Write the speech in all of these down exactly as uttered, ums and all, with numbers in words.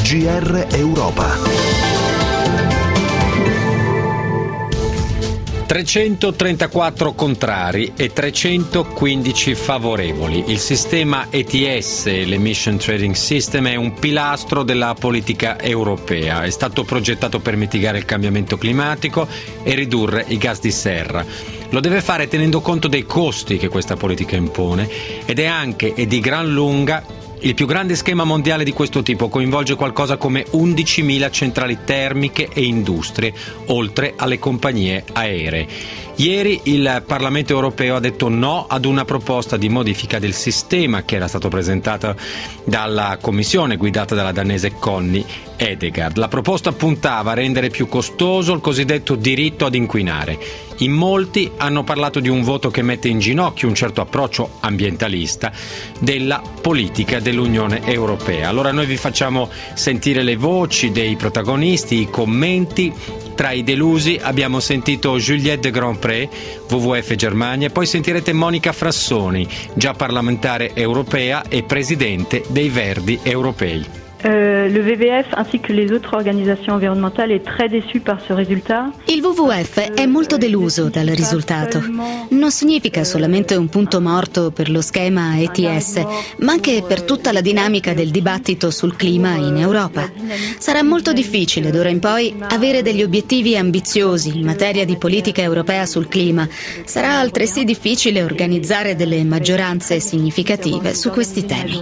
G R Europa. trecentotrentaquattro contrari e trecentoquindici favorevoli. Il sistema E T S, l'Emission Trading System, è un pilastro della politica europea. È stato progettato per mitigare il cambiamento climatico e ridurre i gas di serra. Lo deve fare tenendo conto dei costi che questa politica impone ed è anche e di gran lunga il più grande schema mondiale di questo tipo. Coinvolge qualcosa come undicimila centrali termiche e industrie, oltre alle compagnie aeree. Ieri il Parlamento europeo ha detto no ad una proposta di modifica del sistema che era stato presentata dalla Commissione guidata dalla danese Connie Hedegaard. La proposta puntava a rendere più costoso il cosiddetto diritto ad inquinare. In molti hanno parlato di un voto che mette in ginocchio un certo approccio ambientalista della politica dell'Unione Europea. Allora noi vi facciamo sentire le voci dei protagonisti, i commenti. Tra i delusi abbiamo sentito Juliette de Grandpré, W W F Germania, e poi sentirete Monica Frassoni, già parlamentare europea e presidente dei Verdi europei. Euh, le W W F ainsi que les autres organisations environnementales est très déçu par ce résultat. Il W W F è molto deluso dal risultato. Non significa solamente un punto morto per lo schema E T S, ma anche per tutta la dinamica del dibattito sul clima in Europa. Sarà molto difficile d'ora in poi avere degli obiettivi ambiziosi in materia di politica europea sul clima. Sarà altresì difficile organizzare delle maggioranze significative su questi temi.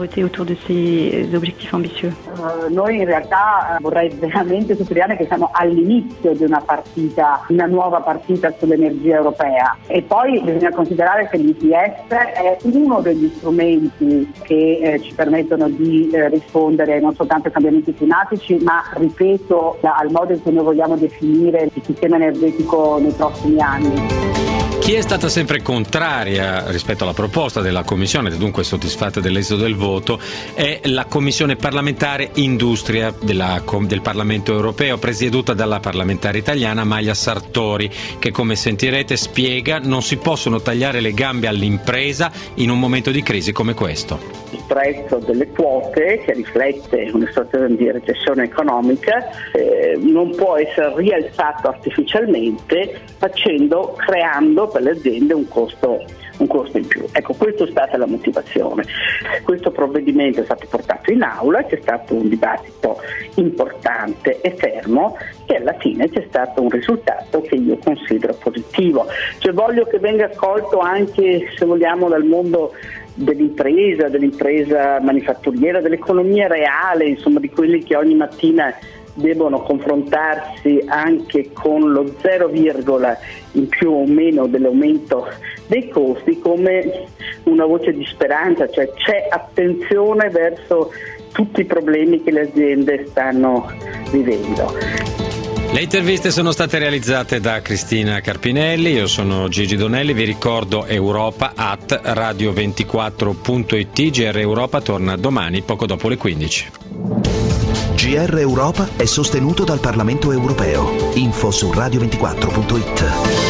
Uh, noi in realtà uh, vorrei veramente sottolineare che siamo all'inizio di una partita, una nuova partita sull'energia europea, e poi bisogna considerare che l'E T S è uno degli strumenti che eh, ci permettono di eh, rispondere non soltanto ai cambiamenti climatici, ma ripeto da, al modo in cui noi vogliamo definire il sistema energetico nei prossimi anni. Chi è stata sempre contraria rispetto alla proposta della Commissione, e dunque soddisfatta dell'esito del voto, è la Commissione parlamentare Industria della, del Parlamento europeo, presieduta dalla parlamentare italiana Maglia Sartori, che, come sentirete, spiega non si possono tagliare le gambe all'impresa in un momento di crisi come questo. Il prezzo delle quote, che riflette una situazione di recessione economica, eh, non può essere rialzato artificialmente facendo, creando per le aziende un costo, un costo in più. Ecco, questa è stata la motivazione. Questo provvedimento è stato portato in aula, c'è stato un dibattito importante e fermo e alla fine c'è stato un risultato che io considero positivo. Cioè voglio che venga accolto anche, se vogliamo, dal mondo dell'impresa, dell'impresa manifatturiera, dell'economia reale, insomma di quelli che ogni mattina devono confrontarsi anche con lo zero virgola in più o meno dell'aumento dei costi, come una voce di speranza, cioè c'è attenzione verso tutti i problemi che le aziende stanno vivendo. Le interviste sono state realizzate da Cristina Carpinelli, io sono Gigi Donelli, vi ricordo Europa at radio ventiquattro punto it, G R Europa torna domani poco dopo le quindici. G R Europa è sostenuto dal Parlamento europeo. Info su radio ventiquattro punto it.